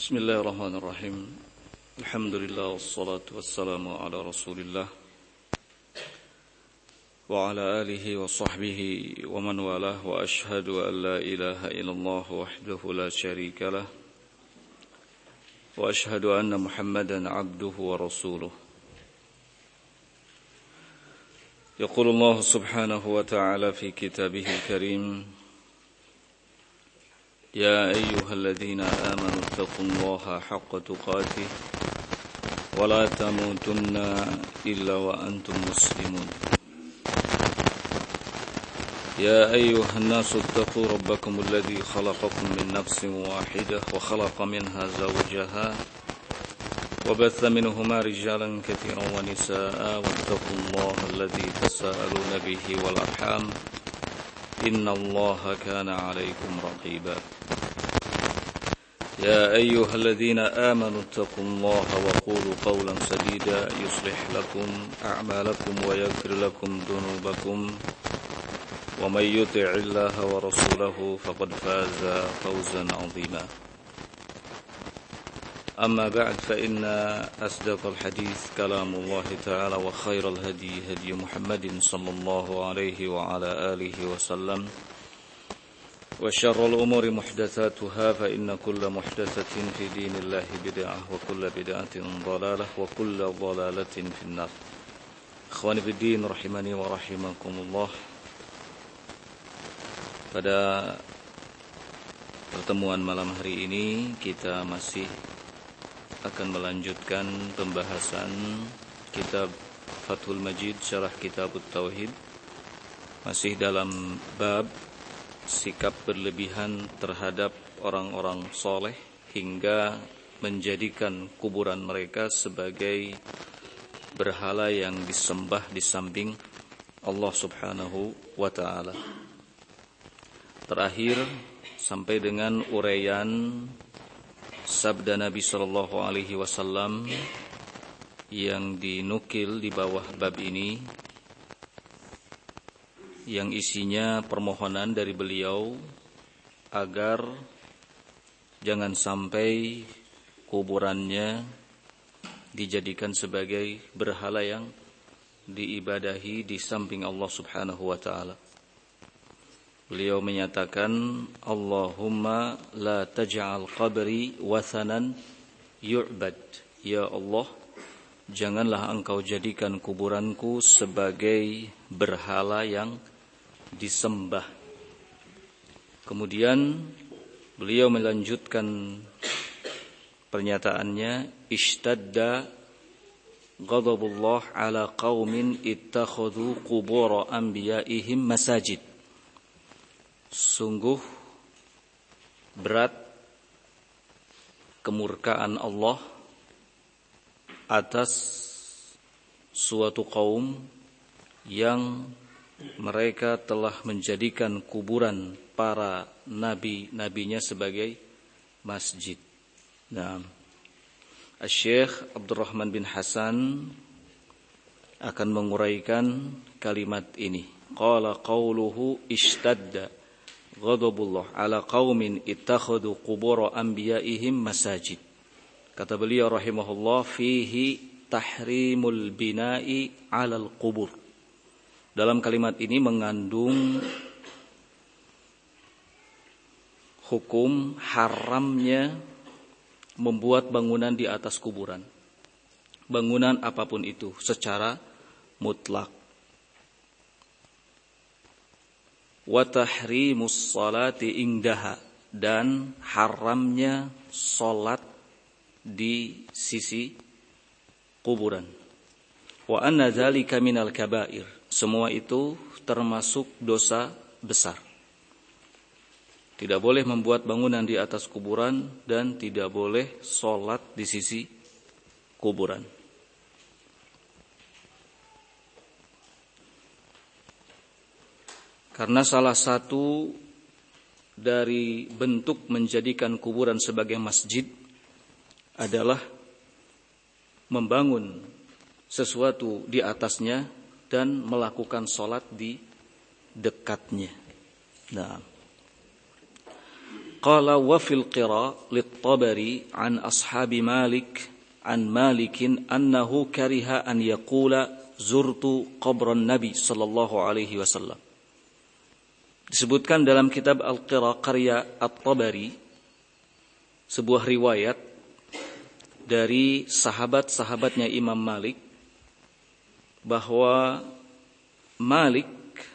Bismillahirrahmanirrahim. Alhamdulillah wassalatu wassalamu ala Rasulillah wa ala alihi wa sahbihi wa man walah wa ashhadu an la ilaha illallah wahdahu la syarika lah wa ashhadu anna Muhammadan abduhu wa rasuluh. Yaqulu Allah subhanahu wa ta'ala fi kitabihil karim يا أيها الذين آمنوا اتقوا الله حق تقاته ولا تموتن إلا وأنتم مسلمون يا أيها الناس اتقوا ربكم الذي خلقكم من نفس واحدة وخلق منها زوجها وبث منهما رجالا كثيرا ونساء واتقوا الله الذي تساءلون به والأرحام إن الله كان عليكم رقيبا يا أيها الذين آمنوا اتقوا الله وقولوا قولا سديدا يصلح لكم أعمالكم ويغفر لكم ذنوبكم ومن يطع الله ورسوله فقد فاز فوزا عظيما أما بعد فإن أصدق الحديث كلام الله تعالى وخير الهدي هدي محمد صلى الله عليه وعلى آله وسلم وشر الأمور محدثاتها فإن كل محدثة في دين الله بدعة وكل بدعة ضلالة وكل ضلالة في النار. Ikhwani fi din rahimani wa rahimakumullah. Pada pertemuan malam hari ini kita masih akan melanjutkan pembahasan kitab Fathul Majid Syarah Kitab Tauhid, masih dalam bab sikap berlebihan terhadap orang-orang soleh hingga menjadikan kuburan mereka sebagai berhala yang disembah di samping Allah subhanahu wa ta'ala. Terakhir sampai dengan uraian sabda Nabi sallallahu alaihi wasallam yang dinukil di bawah bab ini, yang isinya permohonan dari beliau agar jangan sampai kuburannya dijadikan sebagai berhala yang diibadahi di samping Allah subhanahu wa ta'ala. Beliau menyatakan, Allahumma la taj'al qabri wathanan yu'bad. Ya Allah, janganlah engkau jadikan kuburanku sebagai berhala yang disembah. Kemudian beliau melanjutkan pernyataannya, ishtadda ghadabullah ala qaumin ittakhadhu qubur anbiya'ihim masajid. Sungguh berat kemurkaan Allah atas suatu kaum yang mereka telah menjadikan kuburan para nabi-nabinya sebagai masjid. Nah, Syekh Abdurrahman bin Hasan akan menguraikan kalimat ini. Qala qawluhu ishtadda ghadabullah ala qaumin ittakhadhu qubur anbiya'ihim masajid. Kata beliau rahimahullah, fihi tahrimul bina'i 'alal qubur. Dalam kalimat ini mengandung hukum haramnya membuat bangunan di atas kuburan. Bangunan apapun itu secara mutlak. Wa tahrimus salati indaha, dan haramnya salat di sisi kuburan. Wa anna dzalika minal kabair, semua itu termasuk dosa besar. Tidak boleh membuat bangunan di atas kuburan dan tidak boleh salat di sisi kuburan. Karena salah satu dari bentuk menjadikan kuburan sebagai masjid adalah membangun sesuatu di atasnya dan melakukan sholat di dekatnya. Nah, Qala wa fil qira lit-Tabari an ashabi Malik an Malikin annahu kariha an yaqula zurtu qabran Nabi sallallahu alaihi wasallam. Disebutkan dalam kitab Al-Qira karya At-Tabari sebuah riwayat dari sahabat-sahabatnya Imam Malik bahwa Malik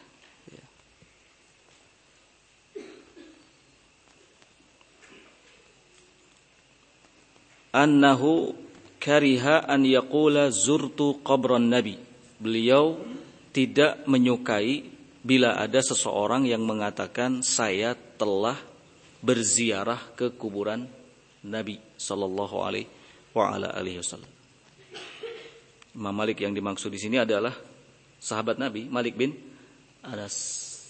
annahu kariha an yaqula zurtu qabran Nabi. Beliau tidak menyukai bila ada seseorang yang mengatakan saya telah berziarah ke kuburan Nabi sallallahu alaihi wasallam. Imam Malik yang dimaksud di sini adalah sahabat Nabi Malik bin Anas.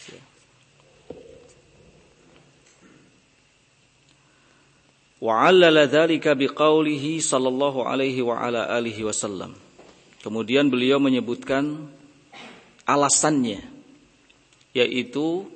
Wa 'allala dzalika biqaulihi sallallahu alaihi wasallam. Kemudian beliau menyebutkan alasannya, yaitu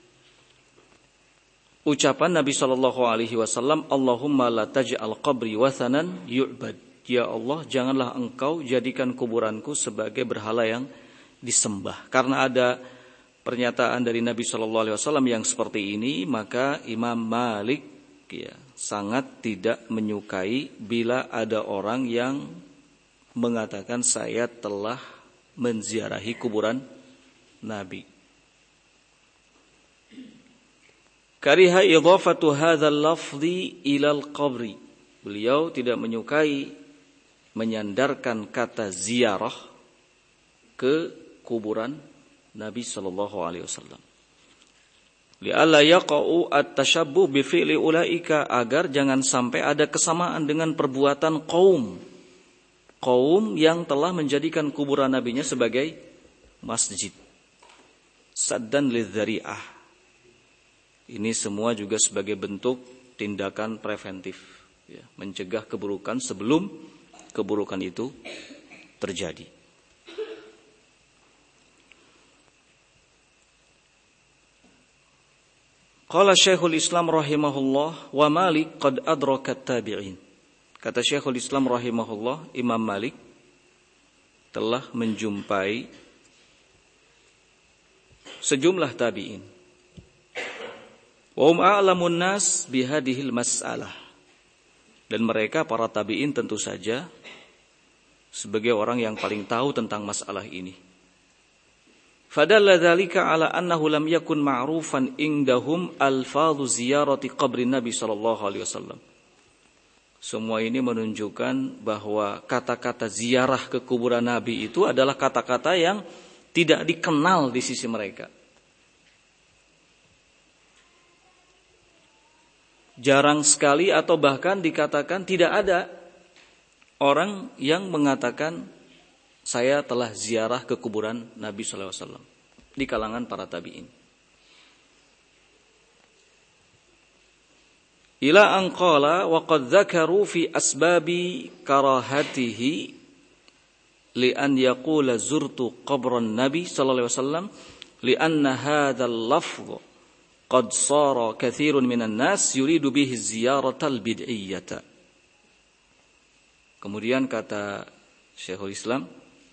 ucapan Nabi sallallahu alaihi wasallam, Allahumma la taj'al qabri wathanan yu'bad. Ya Allah, janganlah engkau jadikan kuburanku sebagai berhala yang disembah. Karena ada pernyataan dari Nabi sallallahu alaihi wasallam yang seperti ini, maka Imam Malik sangat tidak menyukai bila ada orang yang mengatakan saya telah menziarahi kuburan Nabi. Kariha idhafatu hadzal lafzi ilal qabri. Beliau tidak menyukai menyandarkan kata ziarah ke kuburan Nabi sallallahu alaihi wasallam. Li'alla yaqa'u at-tashabbuh bi fi'li ulaika, agar jangan sampai ada kesamaan dengan perbuatan kaum yang telah menjadikan kuburan nabinya sebagai masjid. Saddan lidzari'ah. Ini semua juga sebagai bentuk tindakan preventif, ya, mencegah keburukan sebelum keburukan itu terjadi. Qala Syekhul Islam rahimahullah wa Malik qad adraka at-tabi'in. Kata Syekhul Islam rahimahullah, Imam Malik telah menjumpai sejumlah tabi'in. Wa hum a'lamun nas bihadhil mas'alah. Dan mereka para tabi'in tentu saja sebagai orang yang paling tahu tentang masalah ini. Fadalla dzalika ala annahu lam yakun ma'rufan indahum alfadhu ziyarati qabrin Nabi sallallahu alaihi wasallam. Semua ini menunjukkan bahwa kata-kata ziarah ke kuburan Nabi itu adalah kata-kata yang tidak dikenal di sisi mereka. Jarang sekali atau bahkan dikatakan tidak ada orang yang mengatakan saya telah ziarah ke kuburan Nabi sallallahu alaihi wasallam di kalangan para tabi'in. Ila an qala wa qad dzakaru fi asbabi karahatihi li an yaqula zurtu qabran Nabi sallallahu alaihi wasallam li anna hadzal lafdh qad sara katsirun minan nas yuridu bihi ziyaratal bid'iyyah. Kemudian kata Syekhul Islam,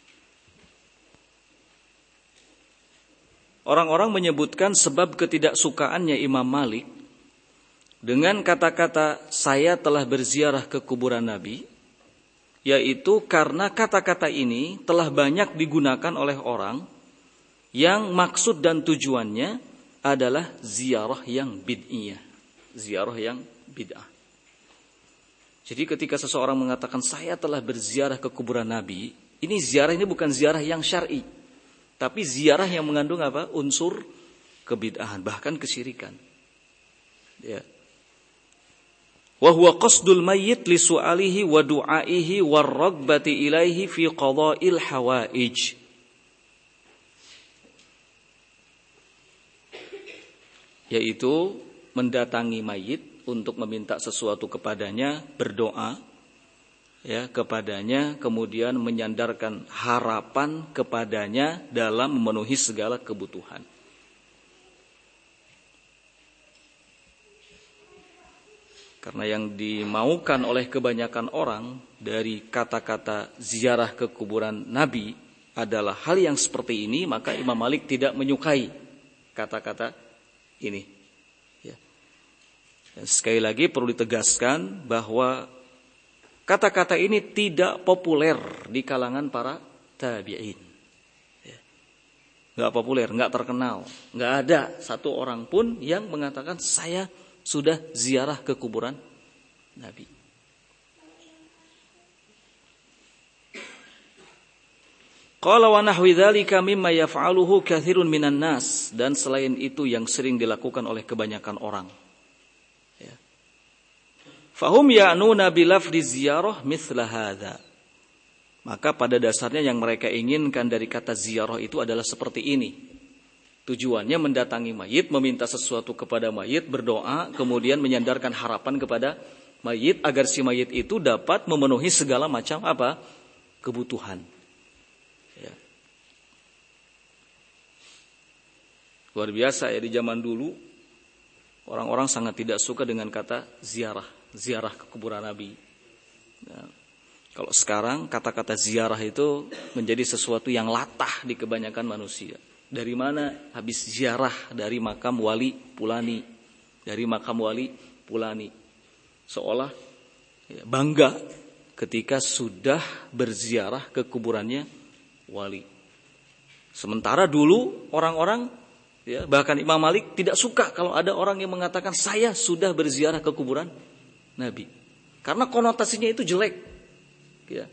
orang-orang menyebutkan sebab ketidaksukaannya Imam Malik dengan kata-kata saya telah berziarah ke kuburan Nabi, yaitu karena kata-kata ini telah banyak digunakan oleh orang yang maksud dan tujuannya adalah ziarah yang bid'iyah, ziarah yang bid'ah. Jadi ketika seseorang mengatakan saya telah berziarah ke kuburan Nabi, ini ziarah ini bukan ziarah yang syar'i, tapi ziarah yang mengandung apa? Unsur kebid'ahan, bahkan kesyirikan. Ya. Wa huwa qasdul mayyit li su'alihi wa du'aihi war ragbati ilaihi fi qada'il hawaij. Yaitu mendatangi mayit untuk meminta sesuatu kepadanya, berdoa ya kepadanya, kemudian menyandarkan harapan kepadanya dalam memenuhi segala kebutuhan. Karena yang dimaukan oleh kebanyakan orang dari kata-kata ziarah ke kuburan Nabi adalah hal yang seperti ini, maka Imam Malik tidak menyukai kata-kata ini. Ya. Dan sekali lagi perlu ditegaskan bahwa kata-kata ini tidak populer di kalangan para tabi'in. Ya. Nggak populer, nggak terkenal. Nggak ada satu orang pun yang mengatakan saya sudah ziarah ke kuburan Nabi. Qala wa nahwi dzalika mimma yaf'aluhu katsirun minan nas, dan selain itu yang sering dilakukan oleh kebanyakan orang. Ya. Fahum ya'nuna bi lafzi ziyarah mithla hadza. Maka pada dasarnya yang mereka inginkan dari kata ziarah itu adalah seperti ini. Tujuannya mendatangi mayit, meminta sesuatu kepada mayit, berdoa, kemudian menyandarkan harapan kepada mayit agar si mayit itu dapat memenuhi segala macam apa? Kebutuhan. Ya. Luar biasa ya, di zaman dulu orang-orang sangat tidak suka dengan kata ziarah ke kuburan Nabi. Nah, kalau sekarang kata-kata ziarah itu menjadi sesuatu yang latah di kebanyakan manusia. Dari mana habis ziarah dari makam wali Fulani, dari makam wali Fulani, seolah bangga ketika sudah berziarah ke kuburannya wali. Sementara dulu orang-orang, ya, bahkan Imam Malik tidak suka kalau ada orang yang mengatakan saya sudah berziarah ke kuburan Nabi, karena konotasinya itu jelek, ya.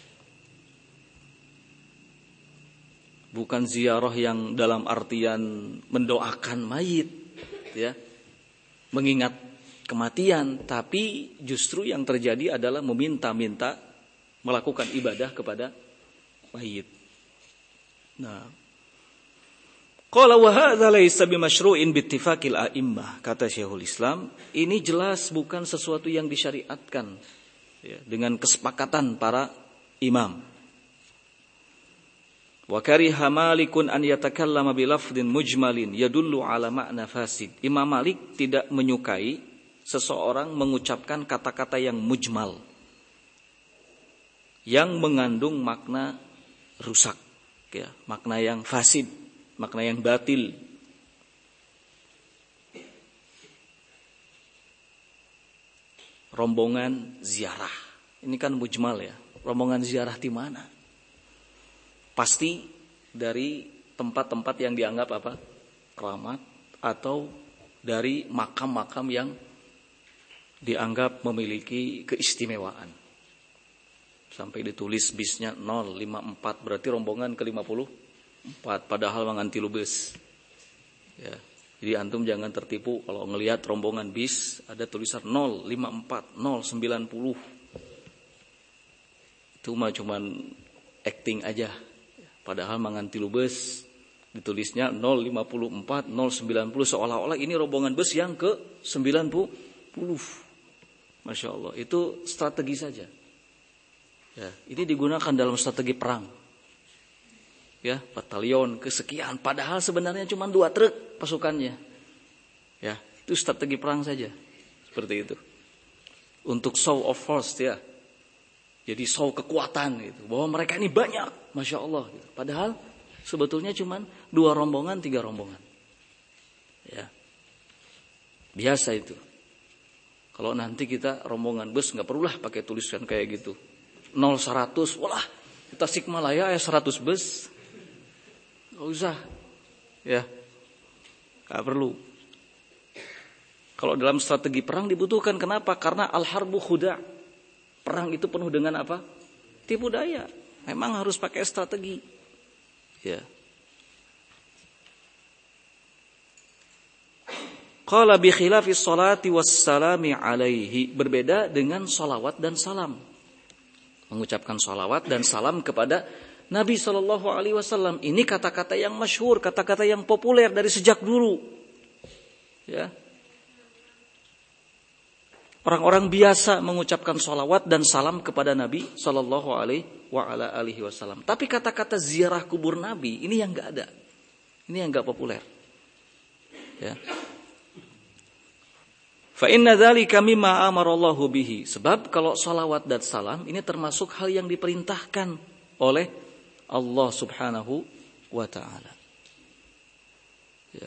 Bukan ziarah yang dalam artian mendoakan mayit, ya, mengingat kematian, tapi justru yang terjadi adalah meminta-minta melakukan ibadah kepada mayit. Nah, qala wa hadza laysa bimasyru'in biittifaqil a'immah, kata Syekhul Islam, ini jelas bukan sesuatu yang disyariatkan, ya, dengan kesepakatan para imam. Wa kariha Malikun an yatakallama bi lafdhin mujmalin yadullu ala ma'na fasid. Imam Malik tidak menyukai seseorang mengucapkan kata-kata yang mujmal, yang mengandung makna rusak, ya, makna yang fasid, makna yang batil. Rombongan ziarah, ini kan mujmal, ya. Rombongan ziarah di mana? Pasti dari tempat-tempat yang dianggap apa? Keramat, atau dari makam-makam yang dianggap memiliki keistimewaan. Sampai ditulis bisnya 054, berarti rombongan ke-54, padahal menganti lubes. Ya, jadi antum jangan tertipu kalau ngelihat rombongan bis ada tulisan 054, 090. Itu mah cuman acting aja. Padahal menganti lubes ditulisnya 054, 090, seolah-olah ini rombongan bus yang ke-90. Masya Allah, itu strategi saja. Ya, ini digunakan dalam strategi perang. Ya, batalion kesekian, padahal sebenarnya cuma 2 truk pasukannya. Ya, itu strategi perang saja. Seperti itu. Untuk show of force, ya. Jadi show kekuatan gitu, bahwa mereka ini banyak, Masya Allah gitu. Padahal sebetulnya cuma 2 rombongan, 3 rombongan. Ya, biasa itu. Kalau nanti kita rombongan bus, nggak perlulah pakai tulisan kayak gitu 0-100, walah kita Sikmalaya 100 bus, nggak usah, ya, nggak perlu. Kalau dalam strategi perang dibutuhkan, kenapa? Karena al-harbu khuda'. Perang itu penuh dengan apa? Tipu daya. Memang harus pakai strategi. Ya. Qala bi khilafis salati wassalami alaihi, berbeda dengan salawat dan salam. Mengucapkan salawat dan salam kepada Nabi sallallahu alaihi wasallam. Ini kata-kata yang masyhur, kata-kata yang populer dari sejak dulu. Ya. Orang-orang biasa mengucapkan salawat dan salam kepada Nabi sallallahu alaihi wasallam. Tapi kata-kata ziarah kubur Nabi ini yang enggak ada. Ini yang enggak populer. Ya. Fa inna dzalika mimma amarallahu bihi. Sebab kalau salawat dan salam ini termasuk hal yang diperintahkan oleh Allah Subhanahu wa taala. Ya.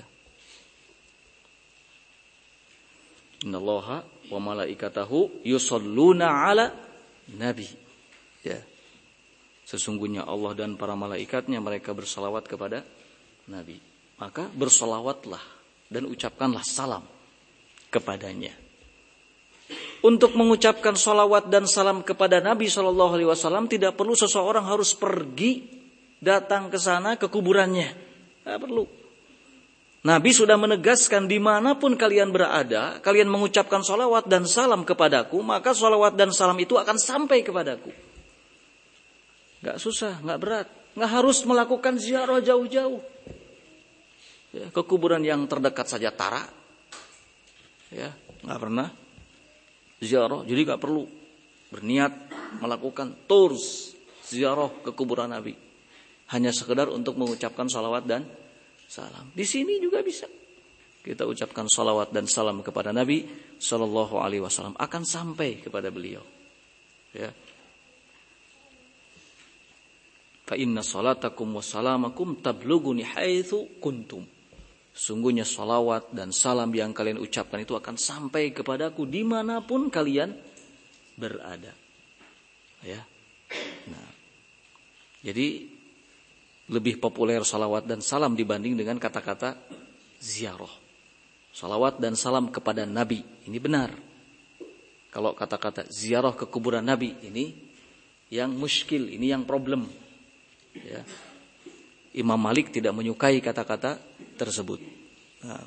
Innallaha wa malaikatahu yusholluna 'ala nabi. Ya. Sesungguhnya Allah dan para malaikatnya mereka bersalawat kepada Nabi. Maka bersalawatlah dan ucapkanlah salam kepadanya. Untuk mengucapkan salawat dan salam kepada Nabi SAW tidak perlu seseorang harus pergi datang ke sana ke kuburannya. Tidak perlu. Nabi sudah menegaskan dimanapun kalian berada, kalian mengucapkan salawat dan salam kepadaku, maka salawat dan salam itu akan sampai kepadaku. Gak susah, gak berat. Gak harus melakukan ziarah jauh-jauh. Ya, ke kuburan yang terdekat saja Tara. Ya, gak pernah ziarah. Jadi gak perlu berniat melakukan tours ziarah ke kuburan Nabi. Hanya sekedar untuk mengucapkan salawat dan salam. Di sini juga bisa. Kita ucapkan salawat dan salam kepada Nabi Sallallahu Alaihi Wasallam. Akan sampai kepada beliau. Ya. Fa inna salatakum wa salamakum tablughuni haitsu kuntum. Sungguhnya salawat dan salam yang kalian ucapkan itu akan sampai kepadaku dimanapun kalian berada. Ya. Nah, jadi lebih populer salawat dan salam dibanding dengan kata-kata ziarah. Salawat dan salam kepada Nabi ini benar. Kalau kata-kata ziarah ke kuburan Nabi ini yang muskil, ini yang problem. Ya. Imam Malik tidak menyukai kata-kata tersebut. Nah.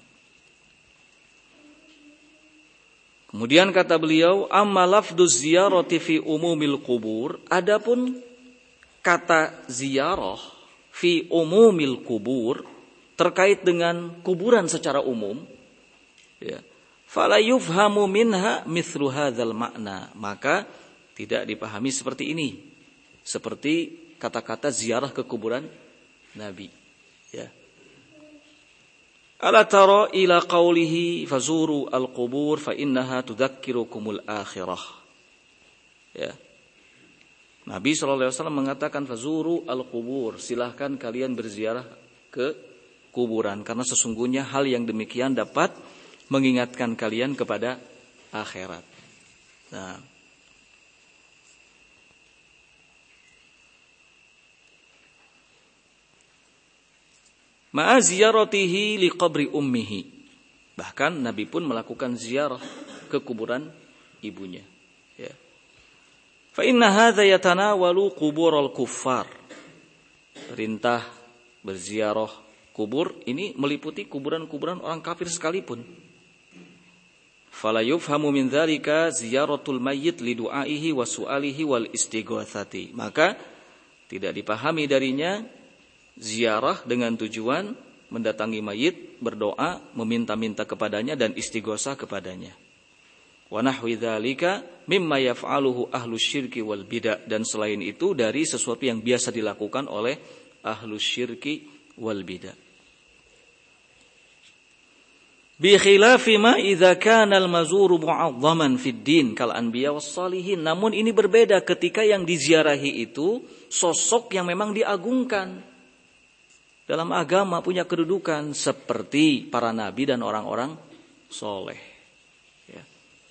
Kemudian kata beliau, amma lafduz ziyarati fi umumil qubur, adapun kata ziarah fi umumil qubur terkait dengan kuburan secara umum, ya, fala yufhamu minha mithlu hadzal makna, maka tidak dipahami seperti ini, seperti kata-kata ziarah ke kuburan Nabi. Ya. Ala tara ila qawlihi fazuru al-qubur fa innaha tudzakirukumul akhirah. Ya. Nabi SAW mengatakan fazuru al-qubur, silahkan kalian berziarah ke kuburan karena sesungguhnya hal yang demikian dapat mengingatkan kalian kepada akhirat. Nah, ma'a ziyaratihi li qabri ummihi. Bahkan Nabi pun melakukan ziarah ke kuburan ibunya. Ya. Fa inna hadza yatanawalu quburul kuffar. Perintah berziarah kubur ini meliputi kuburan-kuburan orang kafir sekalipun. Fala yufhamu min dzalika ziyaratul mayyit li du'aihi wa su'alihi wal istighatsati. Maka tidak dipahami darinya ziarah dengan tujuan mendatangi mayit, berdoa, meminta-minta kepadanya dan istighosah kepadanya. Wa nahwi dzalika mimma yaf'aluhu ahlus syirki wal bid'ah, dan selain itu dari sesuatu yang biasa dilakukan oleh ahlus syirki wal bid'ah. Bi khilafi ma idza kana al-mazuru mu'azzaman fid din kal anbiya was salihin. Namun ini berbeda ketika yang diziarahi itu sosok yang memang diagungkan dalam agama, punya kedudukan seperti para nabi dan orang-orang soleh. Ya.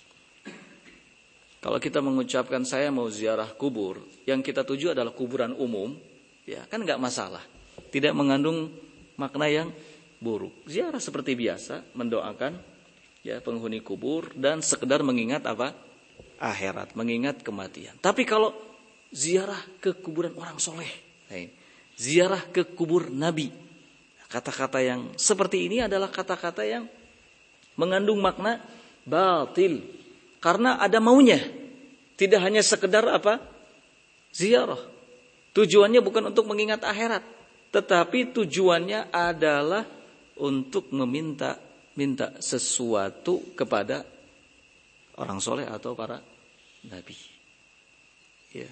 Kalau kita mengucapkan saya mau ziarah kubur, yang kita tuju adalah kuburan umum, ya kan nggak masalah, tidak mengandung makna yang buruk. Ziarah seperti biasa, mendoakan ya penghuni kubur dan sekedar mengingat apa? Akhirat, mengingat kematian. Tapi kalau ziarah ke kuburan orang soleh, ziarah ke kubur Nabi, kata-kata yang seperti ini adalah kata-kata yang mengandung makna batil karena ada maunya, tidak hanya sekedar apa? Ziarah. Tujuannya bukan untuk mengingat akhirat, tetapi tujuannya adalah untuk minta sesuatu kepada orang soleh atau para nabi. Ya.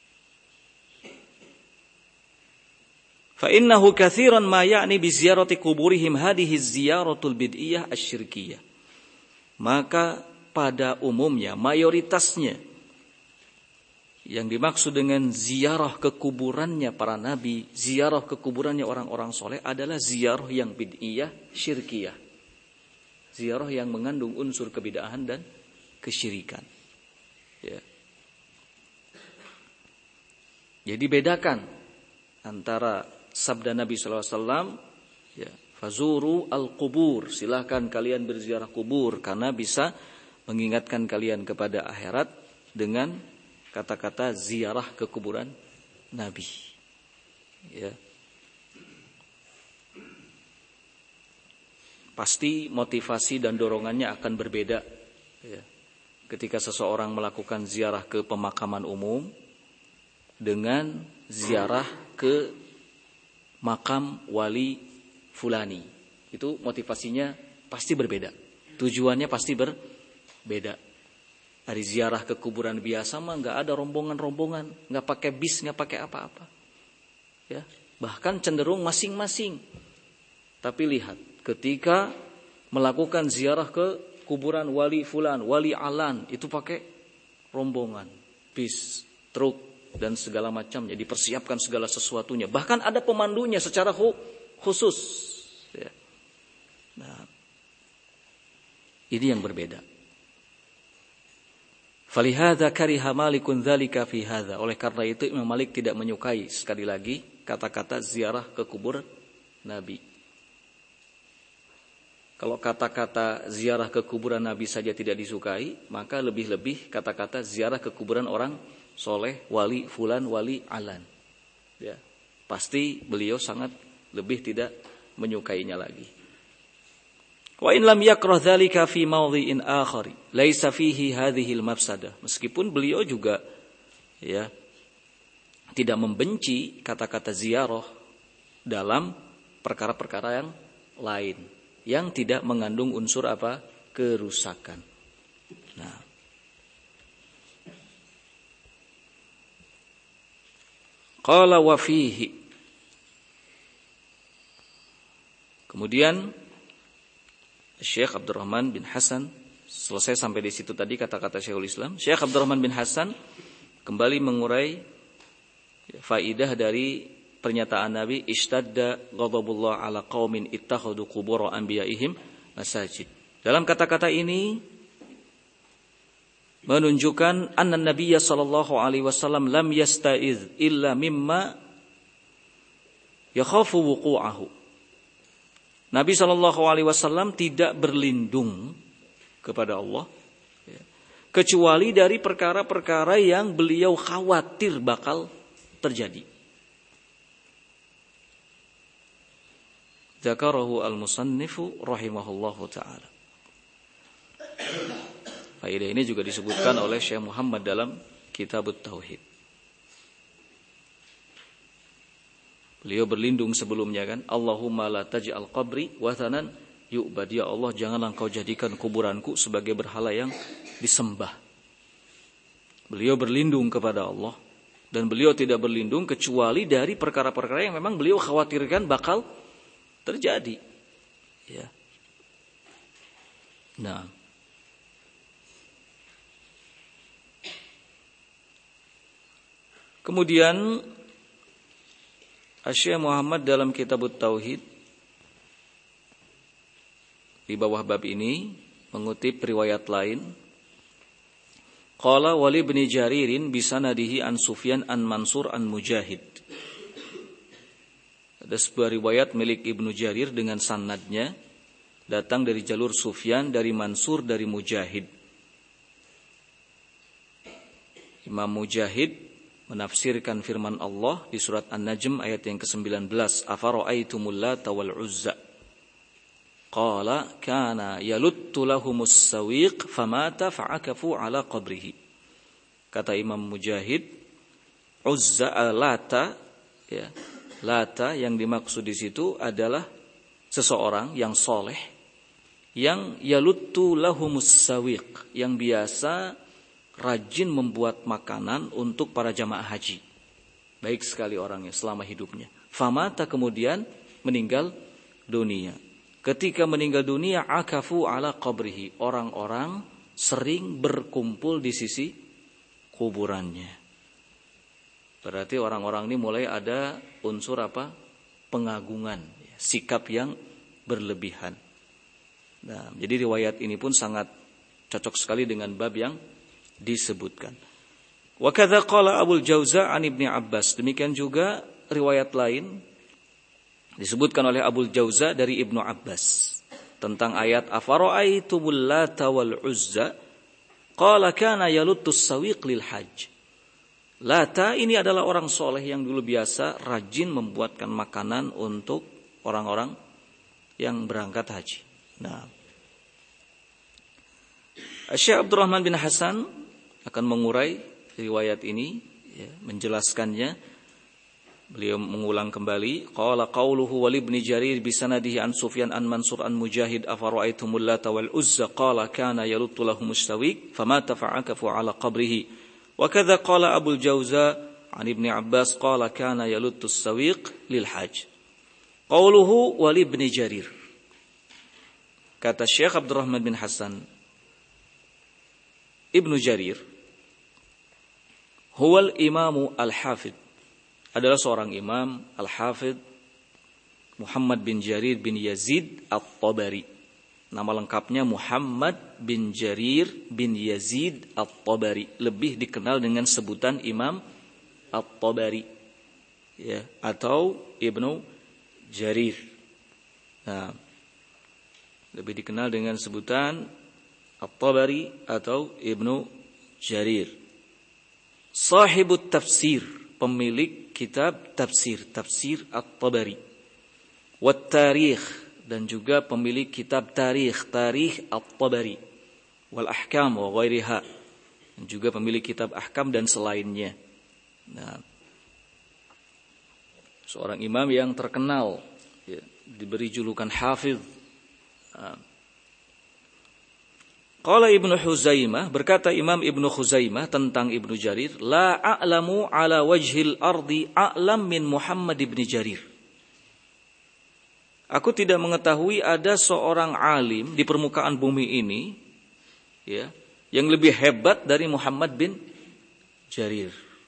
Fa innahu katsiran ma ya'ni bi ziyarati quburihim hadhihi ziyaratul bid'iyah asyirkiyah. Maka pada umumnya, mayoritasnya, yang dimaksud dengan ziarah ke kuburannya para nabi, ziarah ke kuburannya orang-orang soleh adalah ziarah yang bid'iyah, syirkiyah. Ziarah yang mengandung unsur kebid'ahan dan kesyirikan. Ya. Jadi bedakan antara sabda Nabi SAW, ya, fazuru al-qubur, silahkan kalian berziarah kubur karena bisa mengingatkan kalian kepada akhirat, dengan kata-kata ziarah ke kuburan Nabi. Ya. Pasti motivasi dan dorongannya akan berbeda. Ya. Ketika seseorang melakukan ziarah ke pemakaman umum dengan ziarah ke makam wali fulani, itu motivasinya pasti berbeda. Tujuannya pasti berbeda. Dari ziarah ke kuburan biasa mah nggak ada rombongan-rombongan, nggak pakai bis, nggak pakai apa-apa. Ya, bahkan cenderung masing-masing. Tapi lihat, ketika melakukan ziarah ke kuburan wali fulan, wali alan, itu pakai rombongan, bis, truk, dan segala macamnya, dipersiapkan segala sesuatunya. Bahkan ada pemandunya secara khusus. Ya. Nah, ini yang berbeda. Falihadza kariha Malikun dzalika fi hadza. Oleh karena itu Imam Malik tidak menyukai, sekali lagi, kata-kata ziarah ke kubur Nabi. Kalau kata-kata ziarah ke kuburan Nabi saja tidak disukai, maka lebih-lebih kata-kata ziarah ke kuburan orang soleh, wali fulan, wali alan. Ya, pasti beliau sangat lebih tidak menyukainya lagi. Wa in lam yakrah dzalika fi mawdhi'in akhar, laisa fihi hadhihi al-mafsadah. Meskipun beliau juga ya tidak membenci kata-kata ziarah dalam perkara-perkara yang lain yang tidak mengandung unsur apa? Kerusakan. Nah, qala wa fihi. Kemudian Syekh Abdurrahman bin Hasan, selesai sampai di situ tadi kata-kata Syekhul Islam. Syekh Abdurrahman bin Hasan kembali mengurai faidah dari pernyataan Nabi, ishtadda ghadabullah ala qaumin ittakhadhu qubur anbiya'ihim masajid. Dalam kata-kata ini menunjukkan anna Nabiyya sallallahu alaihi wasallam lam yasta'iz illa mimma yakhafu wuqu'ahu. Nabi sallallahu alaihi wasallam tidak berlindung kepada Allah kecuali dari perkara-perkara yang beliau khawatir bakal terjadi. Dzakarahu al-musannifu rahimahullahu ta'ala. Faedah ini juga disebutkan oleh Syekh Muhammad dalam Kitabut Tauhid. Beliau berlindung sebelumnya kan, Allahumma la taj'al qabri wathanan yu'bad. Ya Allah, janganlah engkau jadikan kuburanku sebagai berhala yang disembah. Beliau berlindung kepada Allah, dan beliau tidak berlindung kecuali dari perkara-perkara yang memang beliau khawatirkan bakal terjadi. Ya. Nah, kemudian Syekh Muhammad dalam Kitabut Tauhid di bawah bab ini mengutip riwayat lain. Qala wali ibn Jaririn bisanadihi an Sufyan an Mansur an Mujahid. Ada sebuah riwayat milik Ibnu Jarir dengan sanadnya datang dari jalur Sufyan, dari Mansur, dari Mujahid. Imam Mujahid menafsirkan firman Allah di surat An-Najm ayat yang ke-19, afara'aitumul Lata wal Uzza. Qala kana yaluttu lahumus sawiq famata fa'akafu ala qabrihi. Kata Imam Mujahid, Uzza Lata, ya, Lata yang dimaksud di situ adalah seseorang yang soleh yang yaluttu lahumus sawiq, yang biasa rajin membuat makanan untuk para jamaah haji. Baik sekali orangnya selama hidupnya. Famata, kemudian meninggal dunia. ketika meninggal dunia akafu ala qabrihi, orang-orang sering berkumpul di sisi kuburannya. Berarti orang-orang ini mulai ada unsur apa? Pengagungan, sikap yang berlebihan. Nah, jadi riwayat ini pun sangat cocok sekali dengan bab yang disebutkan. Wa kadza qala Abul Jauza an Ibnu Abbas. Demikian juga riwayat lain disebutkan oleh Abul Jauza dari Ibnu Abbas tentang ayat afara'aitumul Lata wal Uzza qala kana yaluttus sawiq lil hajj. Lata ini adalah orang soleh yang dulu biasa rajin membuatkan makanan untuk orang-orang yang berangkat haji. Nah, Syekh Abdurrahman bin Hasan akan mengurai riwayat ini, ya, menjelaskannya. Beliau mengulang kembali, qala qauluhu wal ibni Jarir bi sanadihi an Sufyan an Mansur an Mujahid afara'aitumul Lata wal Uzza qala kana yaluttu lahum mustawiq famata fa'akafu ala qabrihi. Wa kadza qala Abul Jauza an Ibni Abbas qala kana yaluttu as-sawiq lil hajj. Qauluhu wal ibni Jarir. Kata Syekh Abdurrahman bin Hasan, Ibnu Jarir huwal imamu al-hafidh, adalah seorang imam al-hafidh Muhammad bin Jarir bin Yazid at-Tabari. Nama lengkapnya Muhammad bin Jarir bin Yazid at-Tabari, lebih dikenal dengan sebutan Imam at-Tabari, ya, atau Ibnu Jarir. Nah, lebih dikenal dengan sebutan at-Tabari atau Ibnu Jarir. Sahibut tafsir, pemilik kitab tafsir, tafsir At-Tabari. Wat tarikh, dan juga pemilik kitab tarikh, tarikh At-Tabari. Wal ahkam wa ghairiha, dan juga pemilik kitab ahkam dan selainnya. Nah, seorang imam yang terkenal, ya, diberi julukan hafidh. Qala Ibnu Huzaimah, berkata Imam Ibnu Huzaimah tentang Ibnu Jarir, la a'lamu ala wajhil ardi a'lam min Muhammad ibn Jarir. Aku tidak mengetahui ada seorang alim di permukaan bumi ini, ya, yang lebih hebat dari Muhammad bin Jarir.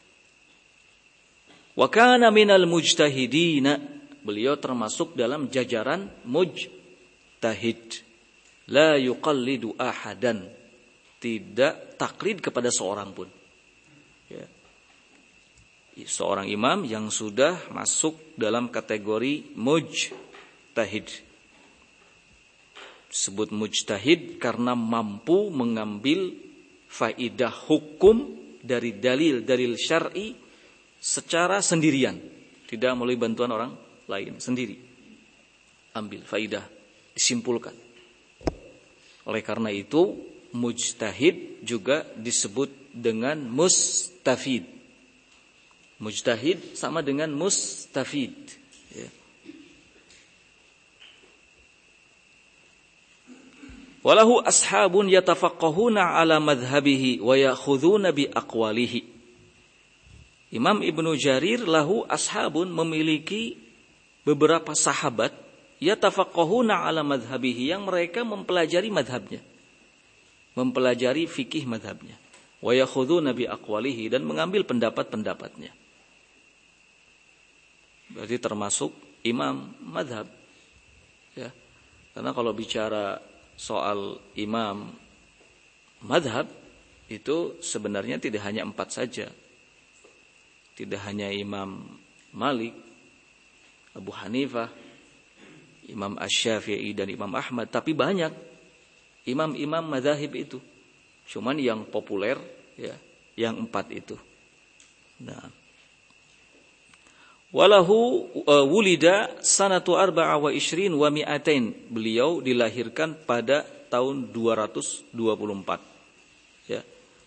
Wa kana minal mujtahidina, beliau termasuk dalam jajaran mujtahid. La yuqallidu ahadan, tidak taklid kepada seorang pun, ya. Seorang imam yang sudah masuk dalam kategori mujtahid. Disebut mujtahid karena mampu mengambil faidah hukum dari dalil-dalil syar'i secara sendirian, tidak melalui bantuan orang lain, sendiri ambil faidah, disimpulkan. Oleh karena itu, mujtahid juga disebut dengan mustafid. Mujtahid sama dengan mustafid, ya. Walahu ashabun yatafaqqahuna ala madhhabihi wa ya'khudhuna bi aqwalihi. Imam Ibnu Jarir lahu ashabun, memiliki beberapa sahabat, yatafaqqahuna ala madhhabihi, yang mereka mempelajari madhabnya, mempelajari fikih madhabnya, wa yakhudhuna bi aqwalihi, dan mengambil pendapat-pendapatnya. Berarti termasuk imam madhab, ya. Karena kalau bicara soal imam madhab itu sebenarnya tidak hanya 4 saja, tidak hanya Imam Malik, Abu Hanifah, Imam Asy-Syafi'i dan Imam Ahmad, tapi banyak imam-imam mazahib itu. Cuman yang populer, ya, yang 4 itu. Nah, walahu wulida sanatu 24 wa mi'atain. Beliau dilahirkan pada tahun 224. Ya,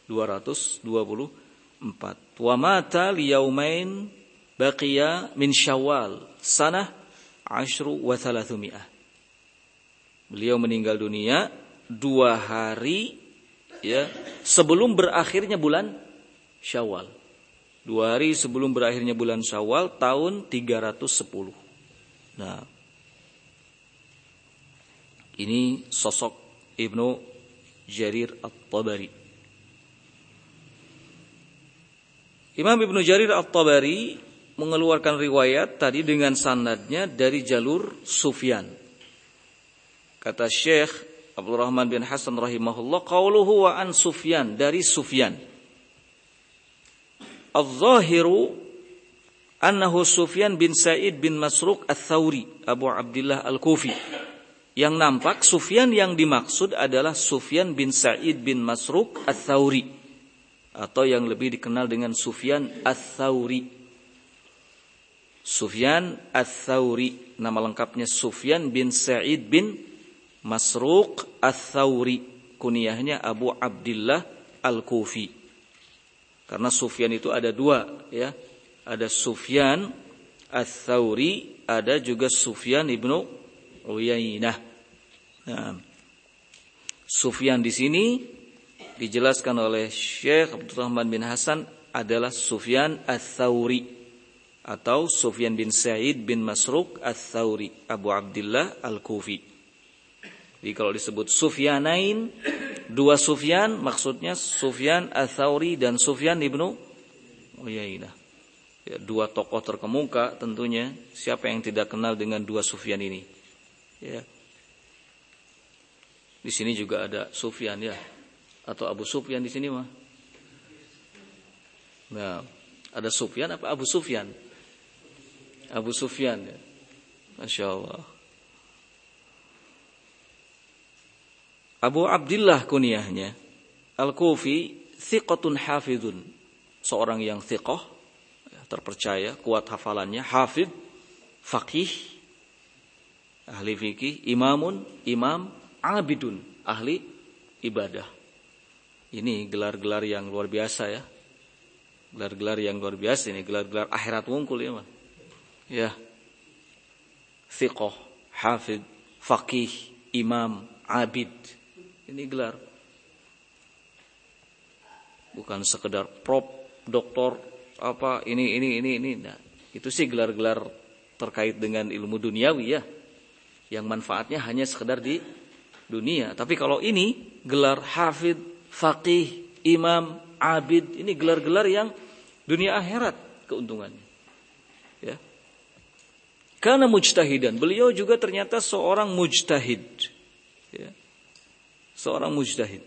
224. Wa mata liyaumain baqiya min Syawal sanah 10 wa 300. Beliau meninggal dunia 2 hari, ya, sebelum berakhirnya bulan Syawal. 2 hari sebelum berakhirnya bulan Syawal tahun 310. Nah, Ini sosok Ibnu Jarir At-Tabari. Imam Ibnu Jarir At-Tabari mengeluarkan riwayat tadi dengan sanadnya dari jalur Sufyan. Kata Syekh Abdul Rahman bin Hasan rahimahullah, qauluhu wa an Sufyan, dari Sufyan. Al-zahiru annahu Sufyan bin Sa'id bin Masruq Ats-Tsauri Abu Abdullah Al-Kufi. Yang nampak Sufyan yang dimaksud adalah Sufyan bin Sa'id bin Masruq Ats-Tsauri, atau yang lebih dikenal dengan Sufyan Ats-Tsauri. Sufyan Ats-Tsauri, nama lengkapnya Sufyan bin Sa'id bin Masruq Ats-Tsauri, kunyahnya Abu Abdullah Al-Kufi. Karena Sufyan itu ada dua, ya. Ada Sufyan Ats-Tsauri, ada juga Sufyan ibnu Uyainah. Nah, Sufyan di sini dijelaskan oleh Syekh Abdul Rahman bin Hasan adalah Sufyan Ats-Tsauri atau Sufyan bin Sa'id bin Masruq Ats-Tsauri Abu Abdullah Al-Kufi. Jadi kalau disebut Sufyanain, dua Sufyan, maksudnya Sufyan Ats-Tsauri dan Sufyan ibnu Uyainah. Ya, dua tokoh terkemuka tentunya. Siapa yang tidak kenal dengan dua Sufyan ini? Ya. Di sini juga ada Sufyan, ya, atau Abu Sufyan di sini mah. Nah, ada Sufyan apa Abu Sufyan? Abu Sufyan, ya. Masya Allah. Abu Abdullah kunyahnya Al-Kufi, thiqatun hafidun, seorang yang thiqah, terpercaya, kuat hafalannya, hafid, faqih, ahli fikih, imam, abidun, ahli ibadah. Ini gelar-gelar yang luar biasa, ya. Gelar-gelar yang luar biasa ini, gelar-gelar akhirat wungkul, ya, Mas. Ya. Thiqah, hafid, faqih, imam, abid. Ini gelar. Bukan sekedar prof, doktor, apa ini. Nah, itu sih gelar-gelar terkait dengan ilmu duniawi, ya. Yang manfaatnya hanya sekedar di dunia. Tapi kalau ini gelar hafid, faqih, imam, abid, ini gelar-gelar yang dunia akhirat keuntungannya. Ya. Karena mujtahidan, beliau juga ternyata seorang mujtahid. Ya. Seorang mujtahid.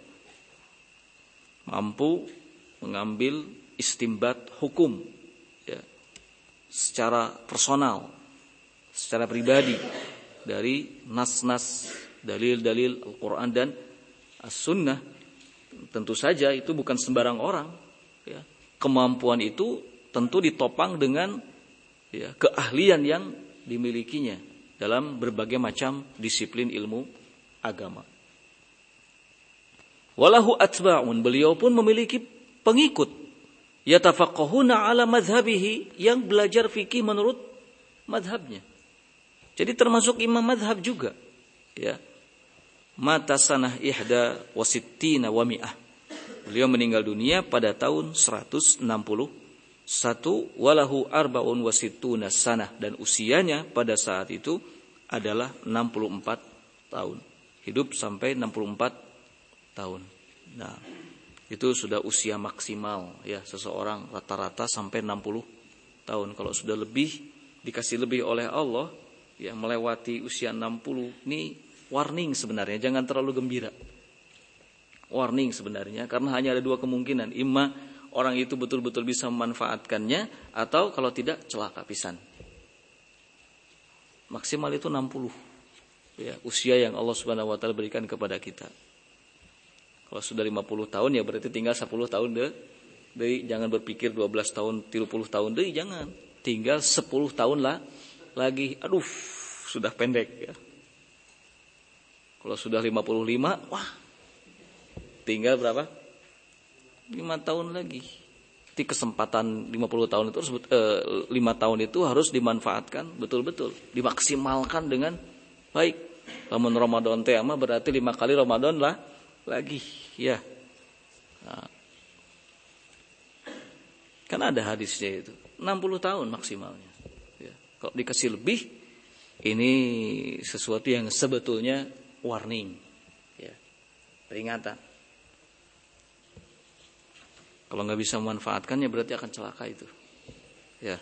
Mampu mengambil istimbat hukum, ya, secara personal, secara pribadi, dari nas-nas, dalil-dalil Al-Quran dan As-Sunnah. Tentu saja itu bukan sembarang orang, ya. Kemampuan itu tentu ditopang dengan, ya, keahlian yang dimilikinya dalam berbagai macam disiplin ilmu agama. Walahu atba'un, beliau pun memiliki pengikut, yatafaqahuna ala madhabihi, yang belajar fikih menurut madhabnya. Jadi termasuk imam madhab juga, ya. Mata sanah ihda wa sittina wa mi'ah. Beliau meninggal dunia pada tahun 161, walahu arba'un wa sittuna sanah, dan usianya pada saat itu adalah 64 tahun. Hidup sampai 64 tahun. Nah, itu sudah usia maksimal, ya, seseorang rata-rata sampai 60 tahun. Kalau sudah lebih, dikasih lebih oleh Allah, ya, melewati usia 60, ini warning sebenarnya, jangan terlalu gembira. Warning sebenarnya, karena hanya ada dua kemungkinan, imma orang itu betul-betul bisa memanfaatkannya, atau kalau tidak celaka pisan. Maksimal itu 60, ya, usia yang Allah Subhanahu wa taala berikan kepada kita. Kalau sudah 50 tahun, ya berarti tinggal 10 tahun deh. Jangan berpikir 12 tahun, 30 tahun deh, jangan. Tinggal 10 tahun lah lagi. Aduh, sudah pendek, ya. Kalau sudah 55, wah, tinggal berapa? 5 tahun lagi. Jadi kesempatan 50 tahun itu harus 5 tahun itu harus dimanfaatkan betul-betul, dimaksimalkan dengan baik. Lamun Ramadan teh mah berarti 5 kali Ramadan lah lagi, ya. Nah, kan ada hadisnya itu 60 tahun maksimalnya, ya. Kalau dikasih lebih, ini sesuatu yang sebetulnya warning, ya, peringatan. Kalau nggak bisa memanfaatkannya berarti akan celaka itu, ya.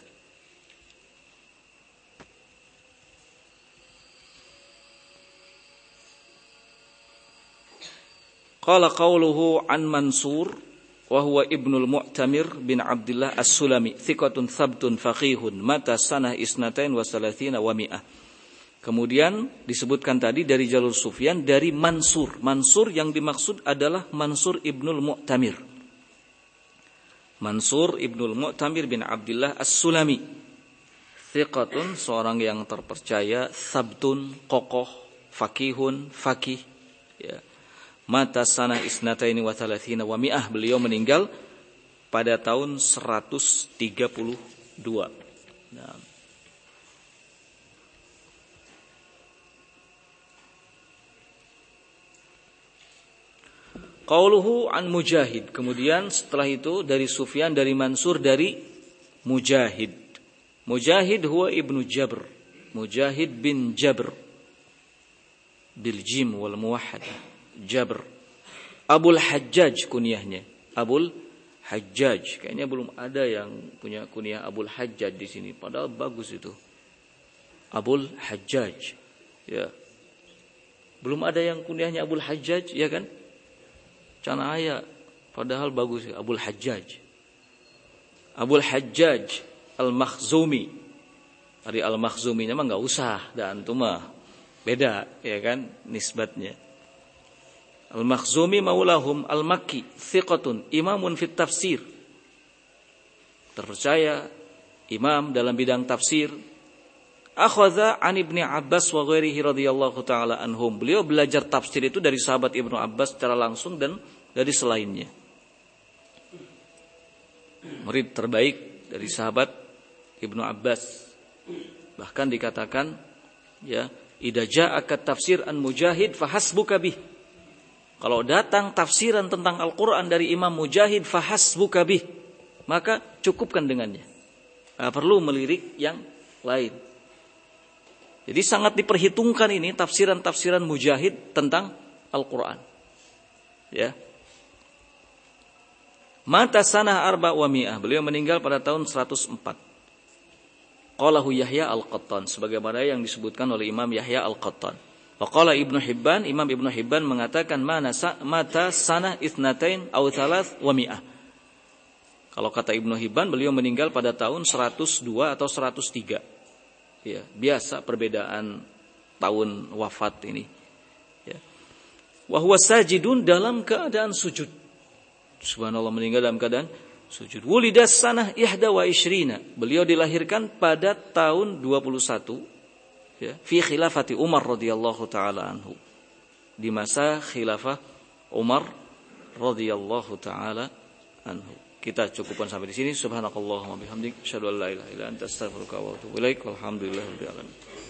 Qala qawluhu an Mansur wa huwa ibnul Mu'tamir bin Abdullah As-Sulami thiqatun thabtun faqihun mata sanah isnatain wa salathina wa mi'ah. Kemudian disebutkan tadi dari jalur Sufyan dari Mansur. Mansur yang dimaksud adalah Mansur ibnul Mu'tamir. Mansur ibnul Mu'tamir bin Abdullah As-Sulami. Thiqatun, seorang yang terpercaya, thabtun, kokoh, faqihun, faqih, ya. Mata sanah isnataini wa thalathina wa mi'ah. Beliau meninggal pada tahun 132. Nah. Qauluhu an Mujahid. Kemudian setelah itu dari Sufyan, dari Mansur, dari Mujahid. Mujahid huwa ibnu Jabr. Mujahid bin Jabr. Bil jim wal muwahhadah. Jabr. Abul Hajjaj kunyahnya. Abul Hajjaj. Kayaknya belum ada yang punya kunyah Abul Hajjaj di sini. Padahal bagus itu. Abul Hajjaj. Ya. Belum ada yang kunyahnya Abul Hajjaj, ya kan? Cana aya. Padahal bagus ya. Abul Hajjaj. Abul Hajjaj Al-Makhzumi. Ari Al-Makhzuminya mah enggak usah, dan antum mah beda, ya kan, nisbatnya. Al-Makhzumi maulahum al-Makki thiqatun imamun fit tafsir. Terpercaya, imam dalam bidang tafsir. Akhadha an Ibni Abbas wa ghairihi radhiyallahu taala anhum. Beliau belajar tafsir itu dari sahabat Ibnu Abbas secara langsung dan dari selainnya. Murid terbaik dari sahabat Ibnu Abbas. Bahkan dikatakan, ya, idza ja'aka tafsir an Mujahid fahasbuka bih. Kalau datang tafsiran tentang Al-Quran dari Imam Mujahid, fahasbuka bih, maka cukupkan dengannya. Tidak perlu melirik yang lain. Jadi sangat diperhitungkan ini tafsiran-tafsiran Mujahid tentang Al-Quran. Ya. Mata sanah arba wa mi'ah. Beliau meninggal pada tahun 104. Qalahu Yahya Al-Qattan. Sebagaimana yang disebutkan oleh Imam Yahya Al-Qattan. Waqala Ibnu Hibban, Imam Ibnu Hibban mengatakan mata sanah itsnatain aw thalath wa mi'ah. Kalau kata Ibnu Hibban, beliau meninggal pada tahun 102 atau 103. Ya, biasa perbedaan tahun wafat ini. Ya. Wa huwa sajidun, dalam keadaan sujud. Subhanallah, meninggal dalam keadaan sujud. Wulidas sanah ihda wa ishrina. Beliau dilahirkan pada tahun 21. Ya, fi khilafati Umar radhiyallahu taala anhu, di masa khilafah Umar radhiyallahu taala anhu. Kita cukupkan sampai di sini. Subhanakallahumma bihamdik, asyhadu an la ilaha illa anta, astaghfiruka wa atubu ilaik. Walhamdulillahirabbil alamin.